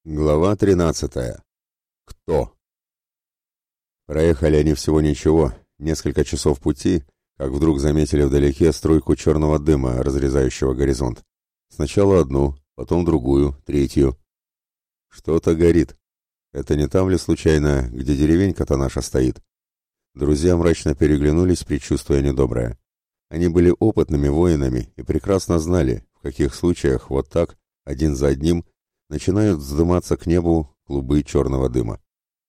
Глава 13. Кто? Проехали они всего ничего, несколько часов пути, как вдруг заметили вдалеке струйку черного дыма, разрезающего горизонт. Сначала одну, потом другую, третью. Что-то горит. Это не там ли случайно, где деревенька-то наша стоит? Друзья мрачно переглянулись, предчувствуя недоброе. Они были опытными воинами и прекрасно знали, в каких случаях вот так, один за одним, начинают вздыматься к небу клубы черного дыма.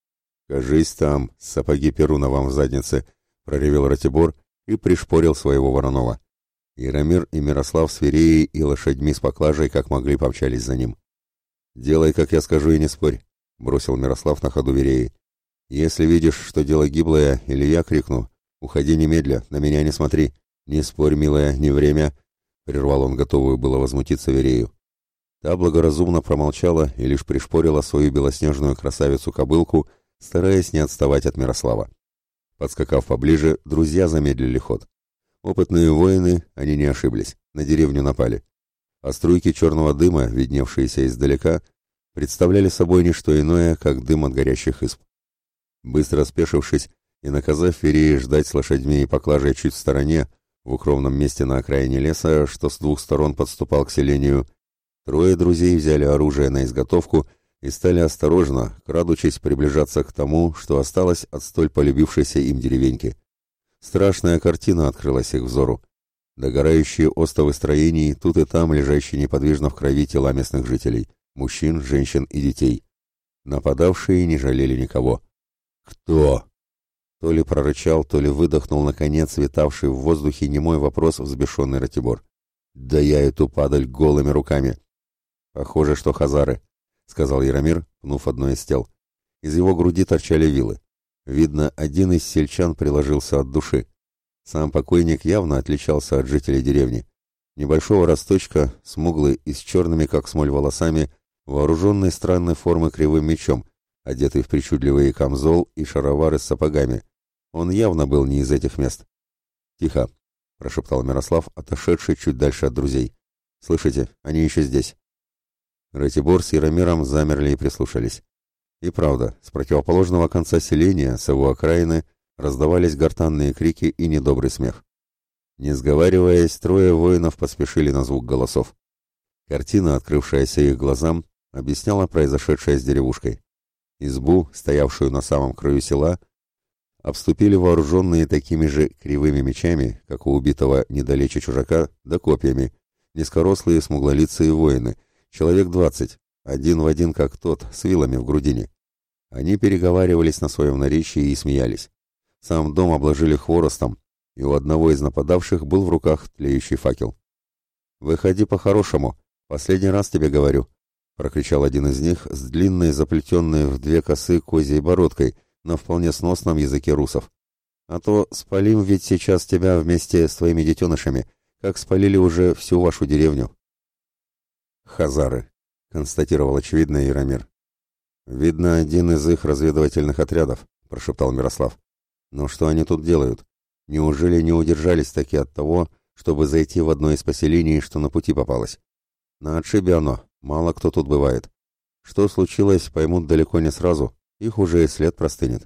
«Кажись там, сапоги Перуна вам в заднице!» — проревел Ратибор и пришпорил своего Воронова. Яромир и Мирослав с Вереей и лошадьми с поклажей как могли помчались за ним. «Делай, как я скажу, и не спорь», — бросил Мирослав на ходу Вереи. «Если видишь, что дело гиблое, или я крикну, уходи немедля, на меня не смотри. Не спорь, милая, не время», — прервал он готовую было возмутиться Верею. Та благоразумно промолчала и лишь пришпорила свою белоснежную красавицу-кобылку, стараясь не отставать от Мирослава. Подскакав поближе, друзья замедлили ход. Опытные воины, они не ошиблись, на деревню напали. А струйки черного дыма, видневшиеся издалека, представляли собой не что иное, как дым от горящих исп. Быстро спешившись и наказав Вереи ждать с лошадьми и поклажей чуть в стороне, в укромном месте на окраине леса, что с двух сторон подступал к селению, трое друзей взяли оружие на изготовку и стали осторожно, крадучись, приближаться к тому, что осталось от столь полюбившейся им деревеньки. Страшная картина открылась их взору. Догорающие остовы строений, тут и там лежащие неподвижно в крови тела местных жителей, мужчин, женщин и детей. Нападавшие не жалели никого. «Кто?» То ли прорычал, то ли выдохнул, наконец, витавший в воздухе немой вопрос взбешенный Ратибор. «Да я эту падаль голыми руками!» «Похоже, что хазары», — сказал Яромир, пнув одно из тел. Из его груди торчали вилы. Видно, один из сельчан приложился от души. Сам покойник явно отличался от жителей деревни. Небольшого росточка, смуглый и с черными, как смоль, волосами, вооруженный странной формы кривым мечом, одетый в причудливый камзол и шаровары с сапогами. Он явно был не из этих мест. «Тихо», — прошептал Мирослав, отошедший чуть дальше от друзей. «Слышите, они еще здесь». Ратибор с Яромиром замерли и прислушались. И правда, с противоположного конца селения, с его окраины, раздавались гортанные крики и недобрый смех. Не сговариваясь, трое воинов поспешили на звук голосов. Картина, открывшаяся их глазам, объясняла произошедшее с деревушкой. Избу, стоявшую на самом краю села, обступили вооруженные такими же кривыми мечами, как у убитого недалече чужака, да копьями, низкорослые смуглолицые воины, человек 20, один в один, как тот, с вилами в грудине. Они переговаривались на своем наречии и смеялись. Сам дом обложили хворостом, и у одного из нападавших был в руках тлеющий факел. «Выходи по-хорошему, последний раз тебе говорю», — прокричал один из них с длинной, заплетенной в две косы козьей бородкой на вполне сносном языке русов. «А то спалим ведь сейчас тебя вместе с твоими детенышами, как спалили уже всю вашу деревню». «Хазары», — констатировал очевидно Яромир. «Видно, один из их разведывательных отрядов», — прошептал Мирослав. «Но что они тут делают? Неужели не удержались таки от того, чтобы зайти в одно из поселений, что на пути попалось? На отшибе оно, мало кто тут бывает. Что случилось, поймут далеко не сразу, их уже и след простынет».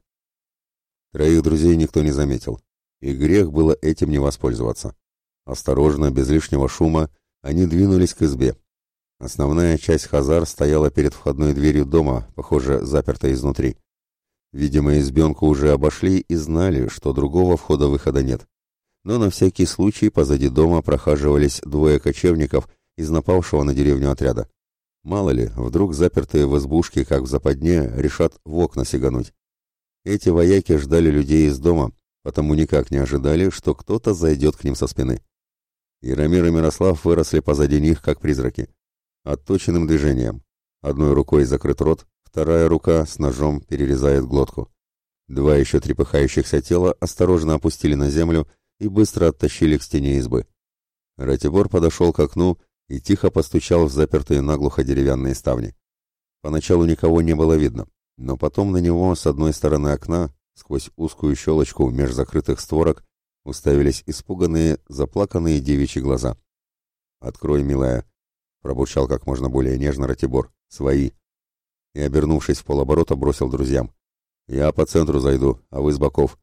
Троих друзей никто не заметил, и грех было этим не воспользоваться. Осторожно, без лишнего шума, они двинулись к избе. Основная часть хазар стояла перед входной дверью дома, похоже, запертой изнутри. Видимо, избенку уже обошли и знали, что другого входа-выхода нет. Но на всякий случай позади дома прохаживались двое кочевников из напавшего на деревню отряда. Мало ли, вдруг запертые в избушке, как в западне, решат в окна сигануть. Эти вояки ждали людей из дома, потому никак не ожидали, что кто-то зайдет к ним со спины. Яромир и Мирослав выросли позади них, как призраки. Отточенным движением. Одной рукой закрыт рот, вторая рука с ножом перерезает глотку. Два еще трепыхающихся тела осторожно опустили на землю и быстро оттащили к стене избы. Ратибор подошел к окну и тихо постучал в запертые наглухо деревянные ставни. Поначалу никого не было видно, но потом на него с одной стороны окна, сквозь узкую щелочку меж закрытых створок, уставились испуганные, заплаканные девичьи глаза. «Открой, милая», — пробурчал как можно более нежно Ратибор. «Свои». и, обернувшись в полоборота, бросил друзьям. «Я по центру зайду, а вы с боков».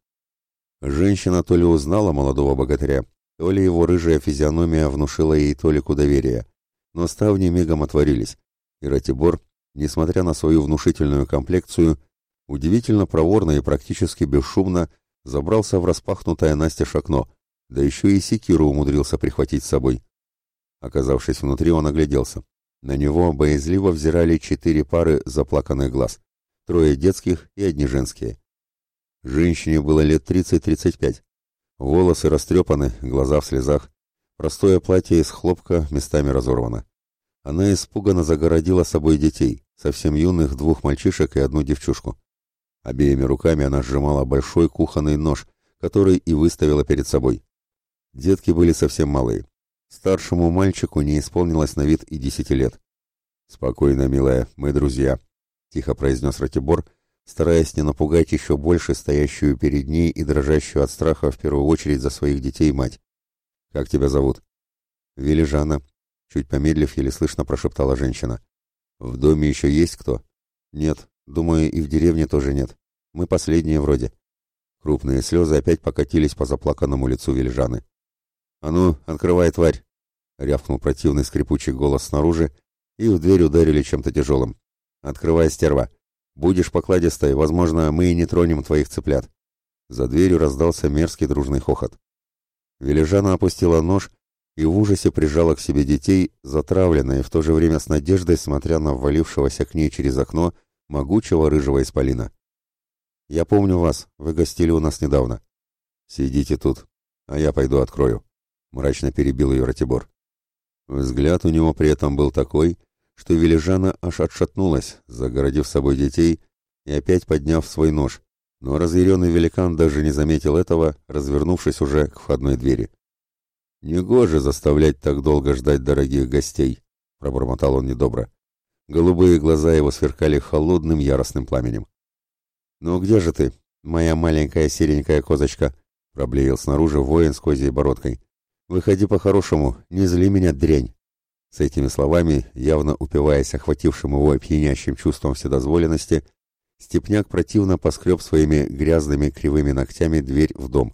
Женщина то ли узнала молодого богатыря, то ли его рыжая физиономия внушила ей толику доверия, но ставни мигом отворились, и Ратибор, несмотря на свою внушительную комплекцию, удивительно проворно и практически бесшумно забрался в распахнутое настежь окно, да еще и секиру умудрился прихватить с собой. Оказавшись внутри, он огляделся. На него боязливо взирали 4 пары заплаканных глаз, 3 детских и 1 женские. Женщине было лет 30-35. Волосы растрепаны, глаза в слезах. Простое платье из хлопка местами разорвано. Она испуганно загородила собой детей, совсем юных 2 мальчишек и 1 девчушку. Обеими руками она сжимала большой кухонный нож, который и выставила перед собой. Детки были совсем малые. Старшему мальчику не исполнилось на вид и 10 лет. «Спокойно, милая, мы друзья», — тихо произнес Ратибор, стараясь не напугать еще больше стоящую перед ней и дрожащую от страха в первую очередь за своих детей мать. «Как тебя зовут?» «Велижана», — чуть помедлив, еле слышно прошептала женщина. «В доме еще есть кто?» «Нет, думаю, и в деревне тоже нет. Мы последние вроде». Крупные слезы опять покатились по заплаканному лицу Велижаны. «А ну, открывай, тварь!» — рявкнул противный скрипучий голос снаружи, и в дверь ударили чем-то тяжелым. «Открывай, стерва! Будешь покладистой, возможно, мы и не тронем твоих цыплят». За дверью раздался мерзкий дружный хохот. Велижана опустила нож и в ужасе прижала к себе детей, затравленная и в то же время с надеждой, смотря на ввалившегося к ней через окно могучего рыжего исполина. «Я помню вас, вы гостили у нас недавно. Сидите тут, а я пойду открою», — мрачно перебил ее Ратибор. Взгляд у него при этом был такой, что Велижана аж отшатнулась, загородив собой детей и опять подняв свой нож, но разъяренный великан даже не заметил этого, развернувшись уже к входной двери. «Негоже заставлять так долго ждать дорогих гостей», — пробормотал он недобро. Голубые глаза его сверкали холодным яростным пламенем. «Ну где же ты, моя маленькая серенькая козочка?» — проблеял снаружи воин с козьей бородкой. «Выходи по-хорошему, не зли меня, дрянь!» С этими словами, явно упиваясь охватившим его пьянящим чувством вседозволенности, степняк противно поскреб своими грязными кривыми ногтями дверь в дом.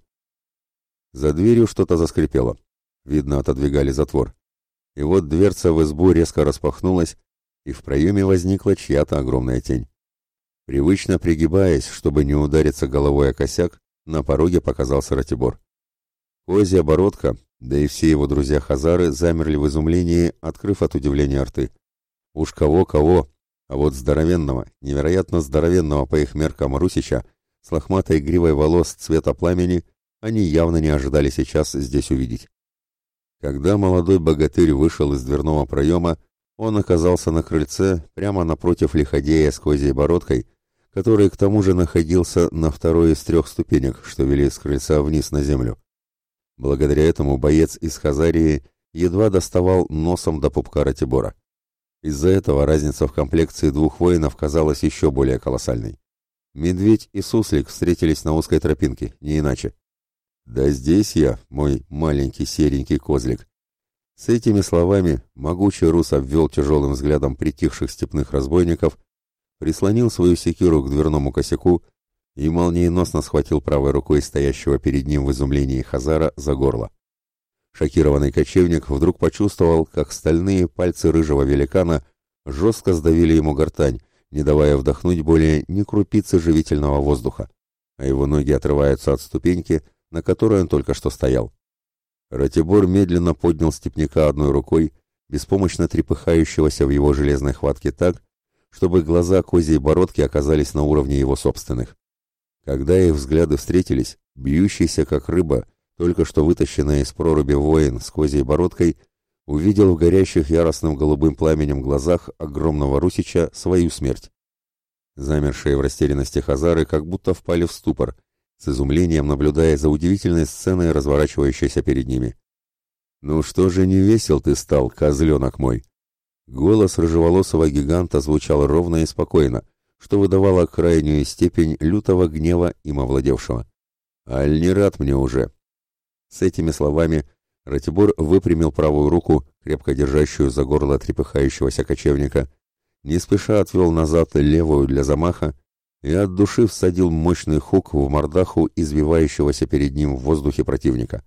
За дверью что-то заскрипело. Видно, отодвигали затвор. И вот дверца в избу резко распахнулась, и в проеме возникла чья-то огромная тень. Привычно пригибаясь, чтобы не удариться головой о косяк, на пороге показался Ратибор. Козья бородка, да и все его друзья-хазары замерли в изумлении, открыв от удивления рты. Уж кого-кого, а вот здоровенного, невероятно здоровенного по их меркам Русича, с лохматой гривой волос цвета пламени, они явно не ожидали сейчас здесь увидеть. Когда молодой богатырь вышел из дверного проема, он оказался на крыльце прямо напротив лиходея с козьей бородкой, который к тому же находился на 2 из 3 ступенек, что вели с крыльца вниз на землю. Благодаря этому боец из Хазарии едва доставал носом до пупка Ратибора. Из-за этого разница в комплекции 2 воинов казалась еще более колоссальной. Медведь и суслик встретились на узкой тропинке, не иначе. «Да здесь я, мой маленький серенький козлик». С этими словами могучий рус обвел тяжелым взглядом притихших степных разбойников, прислонил свою секиру к дверному косяку и молниеносно схватил правой рукой стоящего перед ним в изумлении хазара за горло. Шокированный кочевник вдруг почувствовал, как стальные пальцы рыжего великана жестко сдавили ему гортань, не давая вдохнуть более ни крупицы живительного воздуха, а его ноги отрываются от ступеньки, на которой он только что стоял. Ратибор медленно поднял степняка одной рукой, беспомощно трепыхающегося в его железной хватке так, чтобы глаза козьей бородки оказались на уровне его собственных. Когда их взгляды встретились, бьющийся как рыба, только что вытащенная из проруби воин с козьей бородкой, увидел в горящих яростным голубым пламенем глазах огромного русича свою смерть. Замершие в растерянности хазары как будто впали в ступор, с изумлением наблюдая за удивительной сценой, разворачивающейся перед ними. «Ну что же не весел ты стал, козленок мой?» Голос рыжеволосого гиганта звучал ровно и спокойно, что выдавало крайнюю степень лютого гнева им овладевшего. «Аль не рад мне уже?» С этими словами Ратибор выпрямил правую руку, крепко держащую за горло трепыхающегося кочевника, не спеша отвел назад левую для замаха и от души всадил мощный хук в мордаху извивающегося перед ним в воздухе противника.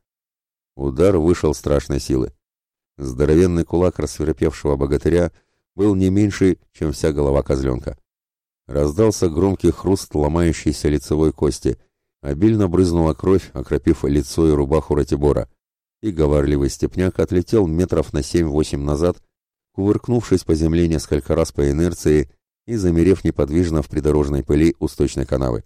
Удар вышел страшной силы. Здоровенный кулак рассверепевшего богатыря был не меньше, чем вся голова козленка. Раздался громкий хруст ломающейся лицевой кости, обильно брызнула кровь, окропив лицо и рубаху Ратибора, и говорливый степняк отлетел метров на 7-8 назад, кувыркнувшись по земле несколько раз по инерции и замерев неподвижно в придорожной пыли у сточной канавы.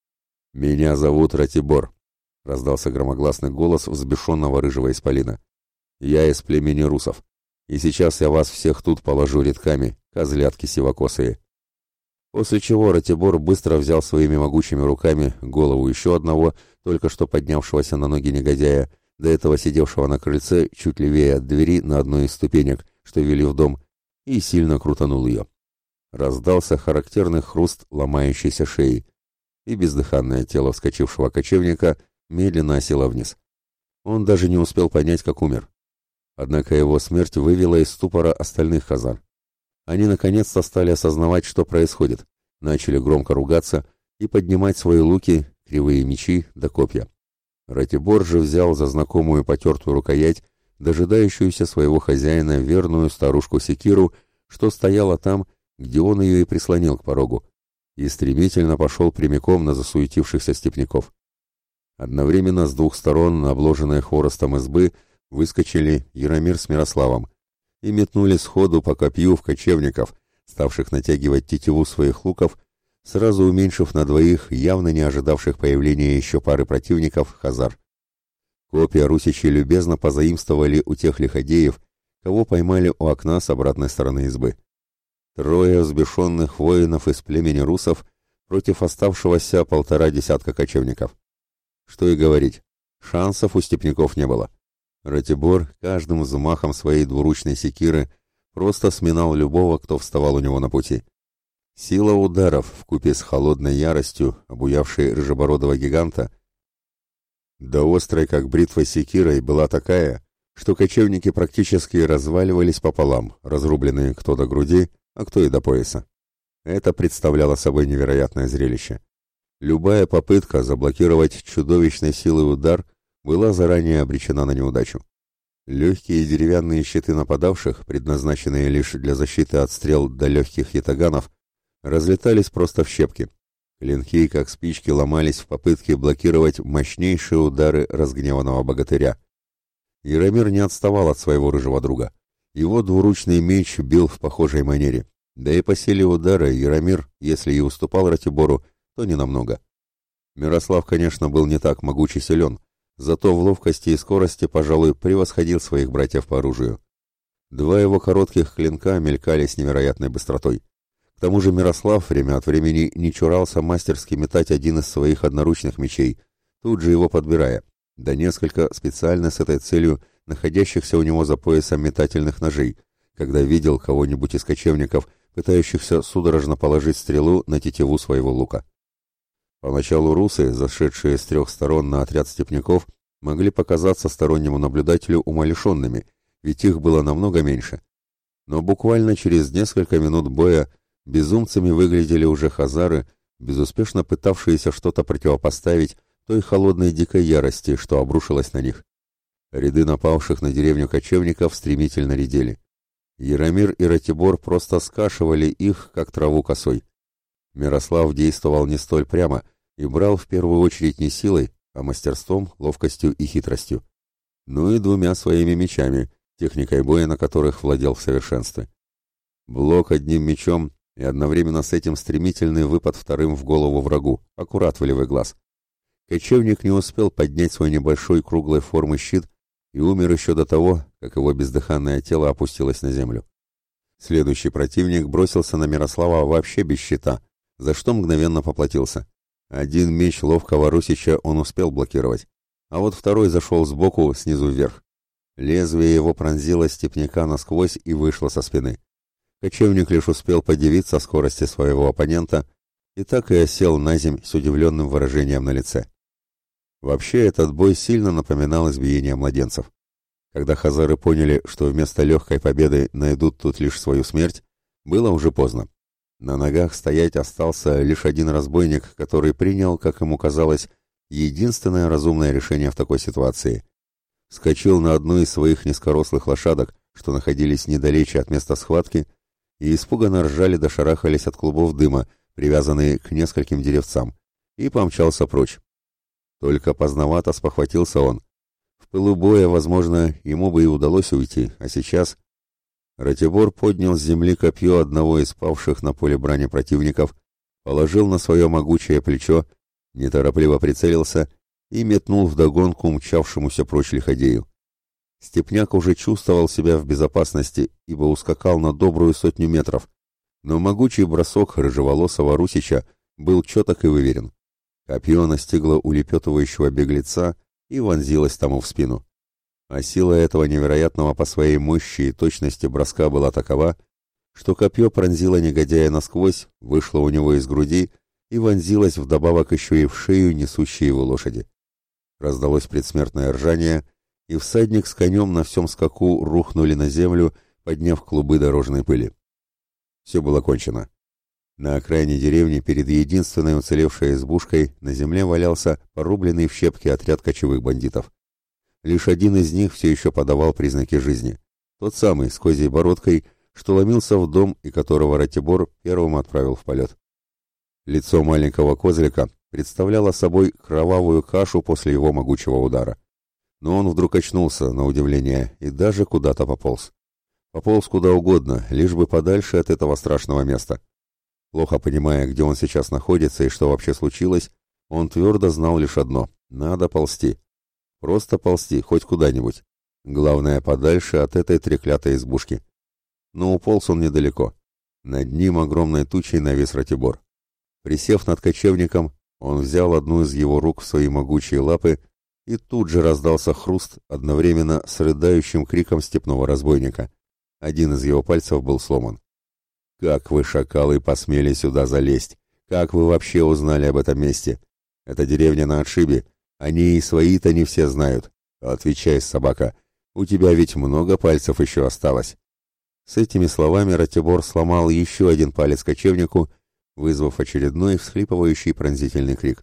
«Меня зовут Ратибор», — раздался громогласный голос взбешенного рыжего исполина. «Я из племени русов, и сейчас я вас всех тут положу редками, козлятки сивокосые». После чего Ратибор быстро взял своими могучими руками голову еще одного, только что поднявшегося на ноги негодяя, до этого сидевшего на крыльце чуть левее от двери на одной из ступенек, что вели в дом, и сильно крутанул ее. Раздался характерный хруст ломающейся шеи, и бездыханное тело вскочившего кочевника медленно осело вниз. Он даже не успел понять, как умер. Однако его смерть вывела из ступора остальных хазар. Они наконец-то стали осознавать, что происходит, начали громко ругаться и поднимать свои луки, кривые мечи да копья. Ратибор же взял за знакомую потертую рукоять, дожидающуюся своего хозяина, верную старушку секиру, что стояла там, где он ее и прислонил к порогу, и стремительно пошел прямиком на засуетившихся степняков. Одновременно с двух сторон на обложенной хворостом избы выскочили Яромир с Мирославом и метнули сходу по копью в кочевников, ставших натягивать тетиву своих луков, сразу уменьшив на двоих явно не ожидавших появления еще пары противников хазар. Копья русичи любезно позаимствовали у тех лиходеев, кого поймали у окна с обратной стороны избы. Трое взбешенных воинов из племени русов против оставшегося 1,5 десятка кочевников. Что и говорить, шансов у степняков не было. Ратибор каждым взмахом своей двуручной секиры просто сминал любого, кто вставал у него на пути. Сила ударов вкупе с холодной яростью, обуявшей рыжебородого гиганта, да острой, как бритва секирой, была такая, что кочевники практически разваливались пополам, разрубленные кто до груди, а кто и до пояса. Это представляло собой невероятное зрелище. Любая попытка заблокировать чудовищной силой удар была заранее обречена на неудачу. Легкие деревянные щиты нападавших, предназначенные лишь для защиты от стрел до легких ятаганов, разлетались просто в щепки. Клинки, как спички, ломались в попытке блокировать мощнейшие удары разгневанного богатыря. Яромир не отставал от своего рыжего друга. Его двуручный меч бил в похожей манере. Да и по силе удара Яромир, если и уступал Ратибору, то ненамного. Мирослав, конечно, был не так могуч и силен, зато в ловкости и скорости, пожалуй, превосходил своих братьев по оружию. Два его коротких клинка мелькали с невероятной быстротой. К тому же Мирослав время от времени не чурался мастерски метать один из своих одноручных мечей, тут же его подбирая, да несколько специально с этой целью находящихся у него за поясом метательных ножей, когда видел кого-нибудь из кочевников, пытающихся судорожно положить стрелу на тетиву своего лука. Поначалу русы, зашедшие с 3 сторон на отряд степняков, могли показаться стороннему наблюдателю умалишенными, ведь их было намного меньше. Но буквально через несколько минут боя безумцами выглядели уже хазары, безуспешно пытавшиеся что-то противопоставить той холодной дикой ярости, что обрушилась на них. Ряды напавших на деревню кочевников стремительно редели. Яромир и Ратибор просто скашивали их, как траву косой. Мирослав действовал не столь прямо и брал в первую очередь не силой, а мастерством, ловкостью и хитростью. Ну и 2 своими мечами, техникой боя на которых владел в совершенстве. Блок одним мечом и одновременно с этим стремительный выпад вторым в голову врагу, аккурат в левый глаз. Кочевник не успел поднять свой небольшой круглой формы щит и умер еще до того, как его бездыханное тело опустилось на землю. Следующий противник бросился на Мирослава вообще без щита, за что мгновенно поплатился. Один меч ловкого русича он успел блокировать, а вот второй зашел сбоку, снизу вверх. Лезвие его пронзило степняка насквозь и вышло со спины. Кочевник лишь успел подивиться скорости своего оппонента и так и осел наземь с удивленным выражением на лице. Вообще этот бой сильно напоминал избиение младенцев. Когда хазары поняли, что вместо легкой победы найдут тут лишь свою смерть, было уже поздно. На ногах стоять остался лишь один разбойник, который принял, как ему казалось, единственное разумное решение в такой ситуации. Вскочил на одну из своих низкорослых лошадок, что находились недалече от места схватки, и испуганно ржали да шарахались от клубов дыма, привязанные к нескольким деревцам, и помчался прочь. Только поздновато спохватился он. В пылу боя, возможно, ему бы и удалось уйти, а сейчас... Ратибор поднял с земли копье одного из павших на поле брани противников, положил на свое могучее плечо, неторопливо прицелился и метнул вдогонку мчавшемуся прочь лиходею. Степняк уже чувствовал себя в безопасности, ибо ускакал на добрую 100 метров, но могучий бросок рыжеволосого русича был четок и выверен. Копье настигло улепетывающего беглеца и вонзилось тому в спину. А сила этого невероятного по своей мощи и точности броска была такова, что копье пронзило негодяя насквозь, вышло у него из груди и вонзилось вдобавок еще и в шею несущей его лошади. Раздалось предсмертное ржание, и всадник с конем на всем скаку рухнули на землю, подняв клубы дорожной пыли. Все было кончено. На окраине деревни перед единственной уцелевшей избушкой на земле валялся порубленный в щепки отряд кочевых бандитов. Лишь один из них все еще подавал признаки жизни. Тот самый, с козьей бородкой, что ломился в дом и которого Ратибор первым отправил в полет. Лицо маленького козлика представляло собой кровавую кашу после его могучего удара. Но он вдруг очнулся, на удивление, и даже куда-то пополз. Пополз куда угодно, лишь бы подальше от этого страшного места. Плохо понимая, где он сейчас находится и что вообще случилось, он твердо знал лишь одно — надо ползти. Просто ползти, хоть куда-нибудь. Главное, подальше от этой треклятой избушки. Но уполз он недалеко. Над ним огромной тучей навис Ратибор. Присев над кочевником, он взял одну из его рук в свои могучие лапы, и тут же раздался хруст одновременно с рыдающим криком степного разбойника. Один из его пальцев был сломан. «Как вы, шакалы, посмели сюда залезть? Как вы вообще узнали об этом месте? Это деревня на отшибе. Они и свои-то не все знают. Отвечай, собака, у тебя ведь много пальцев еще осталось». С этими словами Ратибор сломал еще один палец кочевнику, вызвав очередной всхлипывающий пронзительный крик.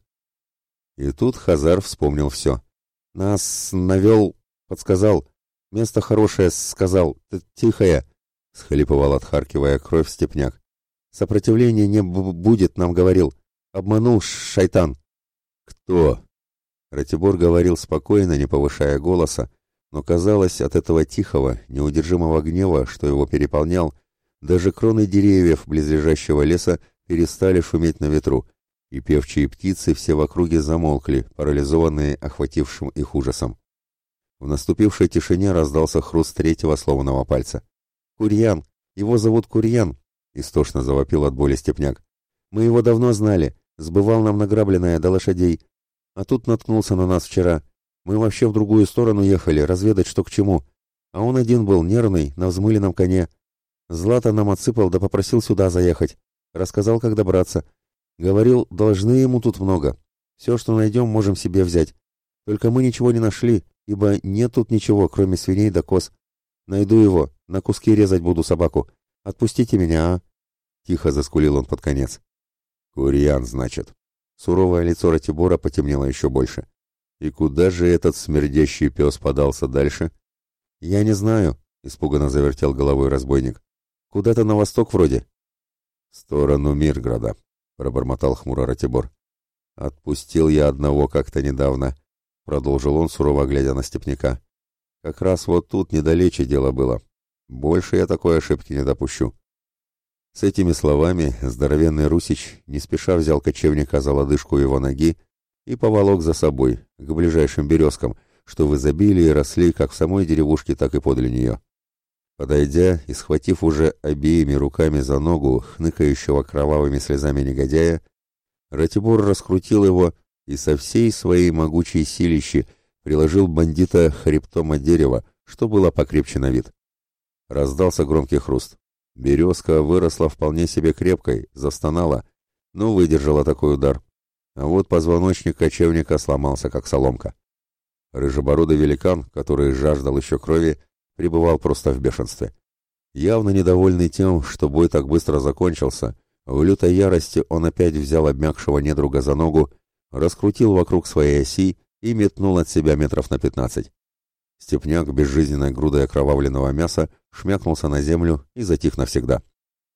И тут Хазар вспомнил все. «Нас навел, подсказал, место хорошее сказал, тихое», — схлипывал, отхаркивая кровь степняк. «Сопротивления не будет, нам говорил. Обманул шайтан». «Кто?» Ратибор говорил спокойно, не повышая голоса, но казалось, от этого тихого, неудержимого гнева, что его переполнял, даже кроны деревьев близлежащего леса перестали шуметь на ветру, и певчие птицы все в округе замолкли, парализованные охватившим их ужасом. В наступившей тишине раздался хруст третьего сломанного пальца. «Курьян! Его зовут Курьян!» — истошно завопил от боли степняк. «Мы его давно знали, сбывал нам награбленное до лошадей. А тут наткнулся на нас вчера. Мы вообще в другую сторону ехали, разведать, что к чему. А он один был, нервный, на взмыленном коне. Злато нам отсыпал, да попросил сюда заехать. Рассказал, как добраться. Говорил, должны ему тут много. Все, что найдем, можем себе взять. Только мы ничего не нашли, ибо нет тут ничего, кроме свиней да коз. Найду его, на куски резать буду собаку. Отпустите меня, а?» Тихо заскулил он под конец. «Курьян, значит». Суровое лицо Ратибора потемнело еще больше. «И куда же этот смердящий пес подался дальше?» «Я не знаю», — испуганно завертел головой разбойник. «Куда-то на восток вроде». «В сторону Мирграда», — пробормотал хмуро Ратибор. «Отпустил я одного как-то недавно», — продолжил он, сурово глядя на степняка. «Как раз вот тут недалече дело было. Больше я такой ошибки не допущу». С этими словами здоровенный русич не спеша взял кочевника за лодыжку его ноги и поволок за собой, к ближайшим березкам, что в изобилии росли как в самой деревушке, так и подле нее. Подойдя и схватив уже обеими руками за ногу хныкающего кровавыми слезами негодяя, Ратибор раскрутил его и со всей своей могучей силищи приложил бандита хребтом от дерева, что было покрепче на вид. Раздался громкий хруст. Березка выросла вполне себе крепкой, застонала, но выдержала такой удар. А вот позвоночник кочевника сломался, как соломка. Рыжебородый великан, который жаждал еще крови, пребывал просто в бешенстве. Явно недовольный тем, что бой так быстро закончился, в лютой ярости он опять взял обмякшего недруга за ногу, раскрутил вокруг своей оси и метнул от себя метров на 15. Степняк, безжизненной грудой окровавленного мяса, шмякнулся на землю и затих навсегда.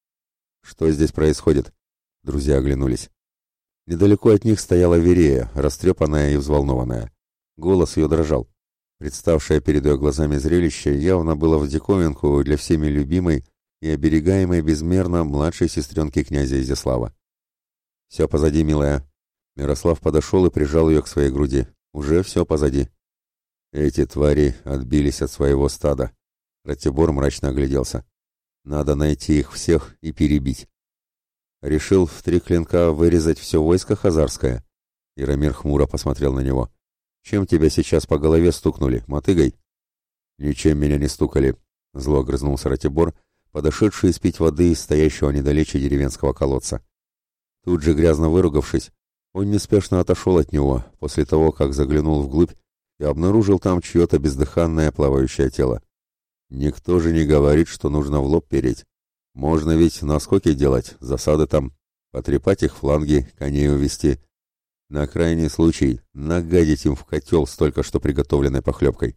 «Что здесь происходит?» Друзья оглянулись. Недалеко от них стояла Верея, растрепанная и взволнованная. Голос ее дрожал. Представшее перед ее глазами зрелище явно было в диковинку для всеми любимой и оберегаемой безмерно младшей сестренки князя Изяслава. «Все позади, милая». Мирослав подошел и прижал ее к своей груди. «Уже все позади». Эти твари отбились от своего стада. Ратибор мрачно огляделся. «Надо найти их всех и перебить». «Решил в 3 клинка вырезать все войско хазарское?» Яромир хмуро посмотрел на него. «Чем тебя сейчас по голове стукнули, мотыгой?» «Ничем меня не стукали», — зло огрызнулся Ратибор, подошедший испить воды из стоящего недалече деревенского колодца. Тут же, грязно выругавшись, он неспешно отошел от него после того, как заглянул вглубь и обнаружил там чье-то бездыханное плавающее тело. Никто же не говорит, что нужно в лоб переть. Можно ведь наскоки делать, засады там, потрепать их фланги, коней увести. На крайний случай нагадить им в котел с только что приготовленной похлебкой.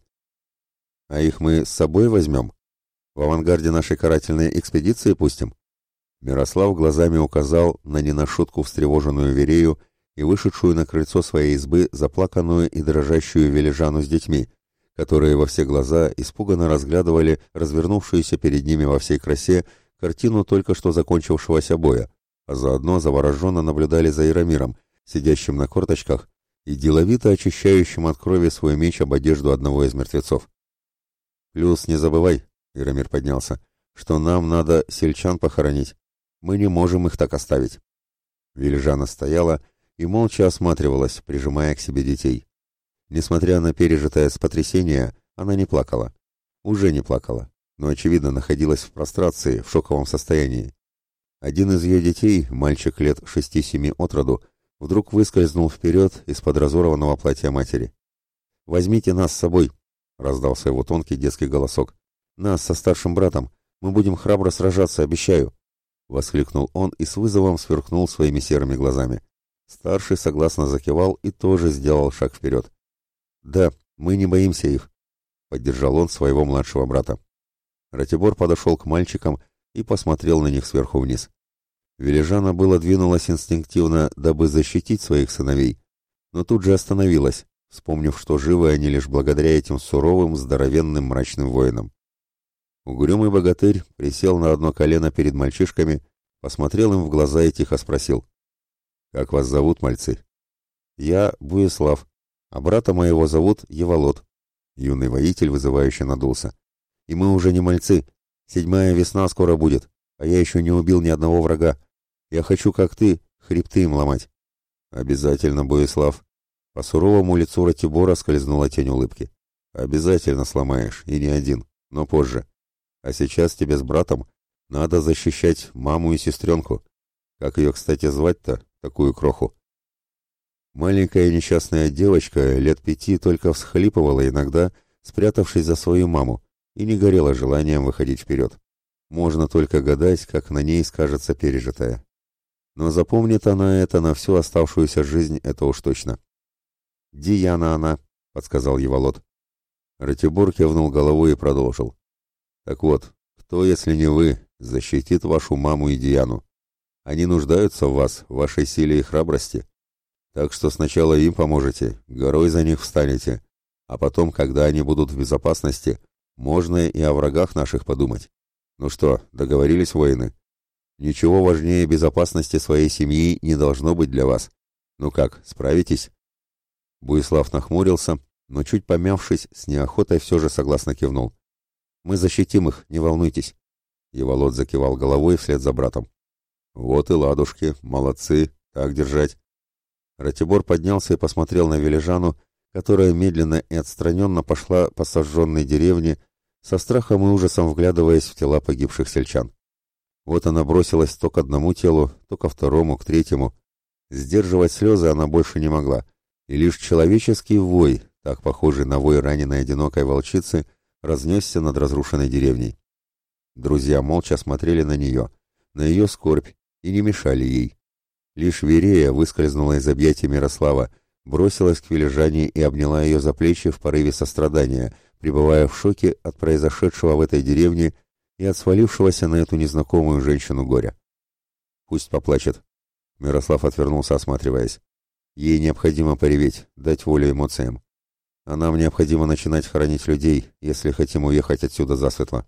А их мы с собой возьмем? В авангарде нашей карательной экспедиции пустим? Мирослав глазами указал на не на шутку встревоженную Верею и вышедшую на крыльцо своей избы заплаканную и дрожащую Вележану с детьми, которые во все глаза испуганно разглядывали развернувшуюся перед ними во всей красе картину только что закончившегося боя, а заодно завороженно наблюдали за Яромиром, сидящим на корточках и деловито очищающим от крови свой меч об одежду одного из мертвецов. «Плюс не забывай», — Яромир поднялся, — «что нам надо сельчан похоронить. Мы не можем их так оставить». Вележана стояла и молча осматривалась, прижимая к себе детей. Несмотря на пережитое потрясение, она не плакала. Уже не плакала, но, очевидно, находилась в прострации, в шоковом состоянии. Один из ее детей, мальчик лет 6-7 от роду, вдруг выскользнул вперед из-под разорванного платья матери. «Возьмите нас с собой», — раздался его тонкий детский голосок. «Нас со старшим братом. Мы будем храбро сражаться, обещаю», — воскликнул он и с вызовом сверкнул своими серыми глазами. Старший согласно закивал и тоже сделал шаг вперед. «Да, мы не боимся их», — поддержал он своего младшего брата. Ратибор подошел к мальчикам и посмотрел на них сверху вниз. Вележана было двинулась инстинктивно, дабы защитить своих сыновей, но тут же остановилась, вспомнив, что живы они лишь благодаря этим суровым, здоровенным, мрачным воинам. Угрюмый богатырь присел на одно колено перед мальчишками, посмотрел им в глаза и тихо спросил: «Как вас зовут, мальцы?» «Я Буяслав, а брата моего зовут Еволод». Юный воитель вызывающе надулся. «И мы уже не мальцы. 7-я весна скоро будет, а я еще не убил ни одного врага. Я хочу, как ты, хребты им ломать». «Обязательно, Буяслав». По суровому лицу Ратибора скользнула тень улыбки. «Обязательно сломаешь, и не один, но позже. А сейчас тебе с братом надо защищать маму и сестренку. Как ее, кстати, звать-то, такую кроху?» Маленькая несчастная девочка лет 5 только всхлипывала иногда, спрятавшись за свою маму, и не горела желанием выходить вперед. Можно только гадать, как на ней скажется пережитое. Но запомнит она это на всю оставшуюся жизнь, это уж точно. «Диана она», — подсказал Еволод. Ратибор кивнул головой и продолжил. «Так вот, кто, если не вы, защитит вашу маму и Диану? Они нуждаются в вас, в вашей силе и храбрости. Так что сначала им поможете, горой за них встанете, а потом, когда они будут в безопасности, можно и о врагах наших подумать. Ну что, договорились, воины? Ничего важнее безопасности своей семьи не должно быть для вас. Ну как, справитесь?» Буяслав нахмурился, но чуть помявшись, с неохотой все же согласно кивнул. «Мы защитим их, не волнуйтесь». Еволод закивал головой вслед за братом. «Вот и ладушки, молодцы, так держать». Ратибор поднялся и посмотрел на Вележану, которая медленно и отстраненно пошла по сожженной деревне, со страхом и ужасом вглядываясь в тела погибших сельчан. Вот она бросилась то к одному телу, то ко второму, к третьему. Сдерживать слезы она больше не могла, и лишь человеческий вой, так похожий на вой раненой одинокой волчицы, разнесся над разрушенной деревней. Друзья молча смотрели на нее, на ее скорбь, и не мешали ей. Лишь Верея выскользнула из объятий Мирослава, бросилась к Вележане и обняла ее за плечи в порыве сострадания, пребывая в шоке от произошедшего в этой деревне и от свалившегося на эту незнакомую женщину горя. «Пусть поплачет». Мирослав отвернулся, осматриваясь. «Ей необходимо пореветь, дать волю эмоциям. А нам необходимо начинать хоронить людей, если хотим уехать отсюда засветло».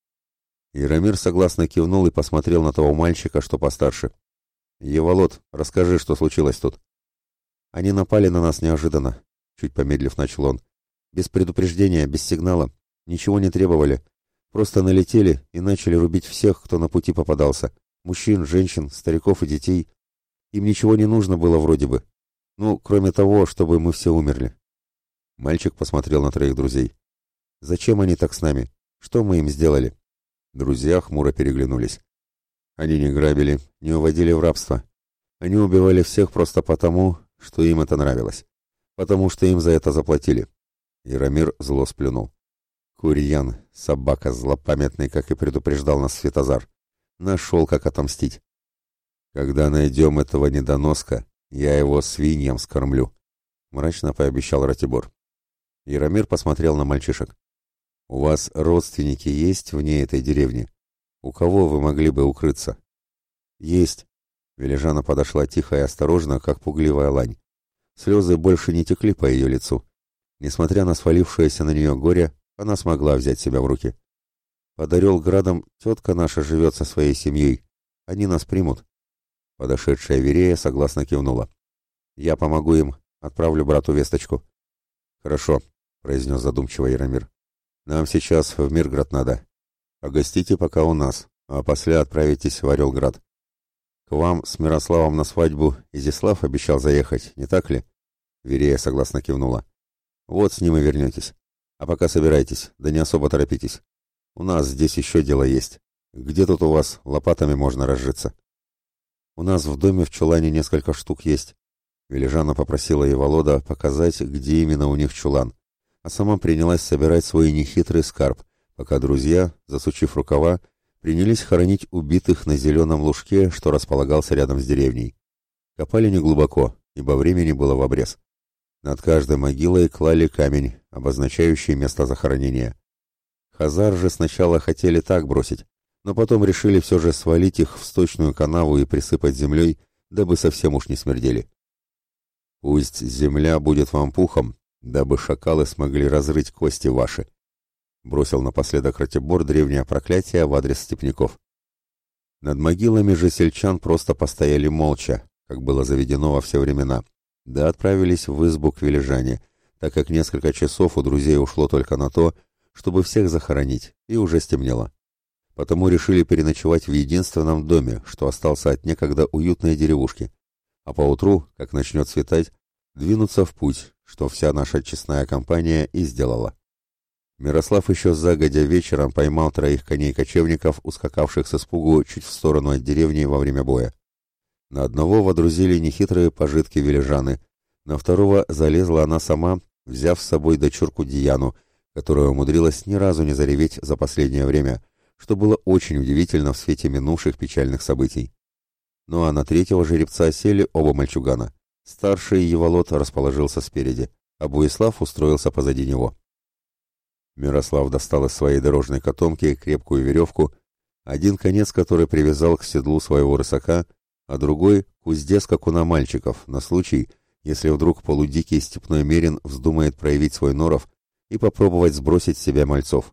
Яромир согласно кивнул и посмотрел на того мальчика, что постарше. «Еволод, расскажи, что случилось тут». «Они напали на нас неожиданно», — чуть помедлив начал он. «Без предупреждения, без сигнала. Ничего не требовали. Просто налетели и начали рубить всех, кто на пути попадался. Мужчин, женщин, стариков и детей. Им ничего не нужно было вроде бы. Ну, кроме того, чтобы мы все умерли». Мальчик посмотрел на троих друзей. «Зачем они так с нами? Что мы им сделали?» Друзья хмуро переглянулись. «Они не грабили, не уводили в рабство. Они убивали всех просто потому, что им это нравилось. Потому что им за это заплатили». Яромир зло сплюнул. «Курьян, собака злопамятный, как и предупреждал нас Святозар. Нашел, как отомстить. Когда найдем этого недоноска, я его свиньям скормлю», — мрачно пообещал Ратибор. Яромир посмотрел на мальчишек. «У вас родственники есть вне этой деревни? У кого вы могли бы укрыться?» «Есть». Вележана подошла тихо и осторожно, как пугливая лань. Слезы больше не текли по ее лицу. Несмотря на свалившееся на нее горе, она смогла взять себя в руки. «Под Орел-Градом тетка наша живет со своей семьей. Они нас примут». Подошедшая Верея согласно кивнула. «Я помогу им, отправлю брату весточку». «Хорошо», — произнес задумчиво Яромир. «Нам сейчас в Мирград надо. Погостите пока у нас, а после отправитесь в Орел-Град. К вам с Мирославом на свадьбу Изяслав обещал заехать, не так ли?» Верея согласно кивнула. «Вот с ним и вернетесь. А пока собирайтесь, да не особо торопитесь. У нас здесь еще дело есть. Где тут у вас лопатами можно разжиться?» «У нас в доме в чулане несколько штук есть». Вележана попросила Еволода показать, где именно у них чулан, а сама принялась собирать свой нехитрый скарб, пока друзья, засучив рукава, принялись хоронить убитых на зеленом лужке, что располагался рядом с деревней. Копали неглубоко, ибо времени было в обрез. Над каждой могилой клали камень, обозначающий место захоронения. Хазар же сначала хотели так бросить, но потом решили все же свалить их в сточную канаву и присыпать землей, дабы совсем уж не смердели. «Пусть земля будет вам пухом, дабы шакалы смогли разрыть кости ваши», бросил напоследок Ратибор древнее проклятие в адрес степняков. Над могилами же сельчан просто постояли молча, как было заведено во все времена, да отправились в избу к Вележане, так как несколько часов у друзей ушло только на то, чтобы всех захоронить, и уже стемнело. Потому решили переночевать в единственном доме, что остался от некогда уютной деревушки, а поутру, как начнет светать, двинуться в путь, что вся наша честная компания и сделала. Мирослав еще загодя вечером поймал троих коней-кочевников, ускакавших с испугу чуть в сторону от деревни во время боя. На одного водрузили нехитрые пожитки Вележаны, на второго залезла она сама, взяв с собой дочурку Дияну, которая умудрилась ни разу не зареветь за последнее время, что было очень удивительно в свете минувших печальных событий. Ну а на третьего жеребца сели оба мальчугана. Старший Еволод расположился спереди, а Буислав устроился позади него. Мирослав достал из своей дорожной котомки крепкую веревку, один конец которой привязал к седлу своего рысака, а другой — к узде скакуна мальчиков, на случай, если вдруг полудикий степной мерин вздумает проявить свой норов и попробовать сбросить с себя мальцов.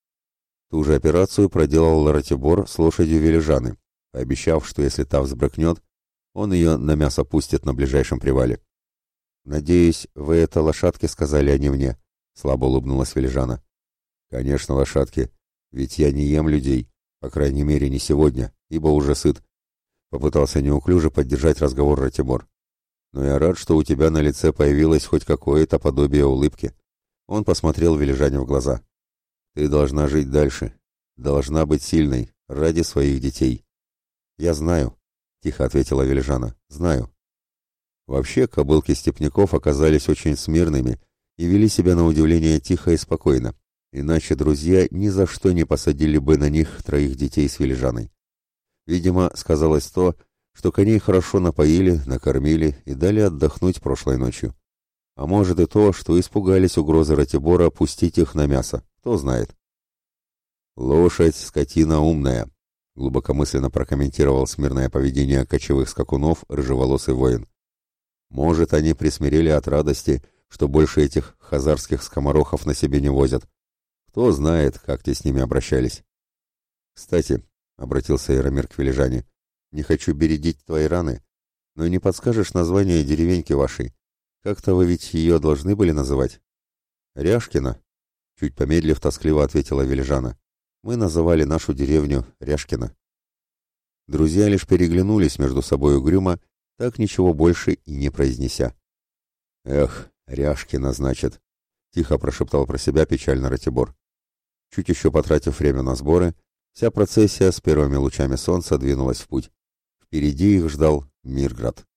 Ту же операцию проделал Ратибор с лошадью Вележаны, пообещав, что если та взбрыкнет, он ее на мясо пустит на ближайшем привале. «Надеюсь, вы это лошадке сказали, а не мне», — слабо улыбнулась Вележана. «Конечно, лошадки, ведь я не ем людей, по крайней мере, не сегодня, ибо уже сыт», — попытался неуклюже поддержать разговор Ратибор. «Но я рад, что у тебя на лице появилось хоть какое-то подобие улыбки». Он посмотрел Вележане в глаза. «Ты должна жить дальше, должна быть сильной, ради своих детей». «Я знаю», — тихо ответила Вележана, — «знаю». Вообще, кобылки степняков оказались очень смирными и вели себя на удивление тихо и спокойно, Иначе друзья ни за что не посадили бы на них троих детей с Велижаной. Видимо, сказалось то, что коней хорошо напоили, накормили и дали отдохнуть прошлой ночью. А может и то, что испугались угрозы Ратибора пустить их на мясо, кто знает. «Лошадь, скотина умная», — глубокомысленно прокомментировал смирное поведение кочевых скакунов рыжеволосый воин. «Может, они присмирели от радости, что больше этих хазарских скоморохов на себе не возят. Кто знает, как те с ними обращались». «Кстати», — обратился Яромир к Велижане, — «не хочу бередить твои раны, но не подскажешь название деревеньки вашей? Как-то вы ведь ее должны были называть?» «Ряшкино», — чуть помедлив тоскливо ответила Велижана. «Мы называли нашу деревню Ряшкино». Друзья лишь переглянулись между собой угрюмо, так ничего больше и не произнеся. «Эх, Ряшкино, значит», — тихо прошептал про себя печально Ратибор. Чуть еще потратив время на сборы, вся процессия с первыми лучами солнца двинулась в путь. Впереди их ждал Мирград.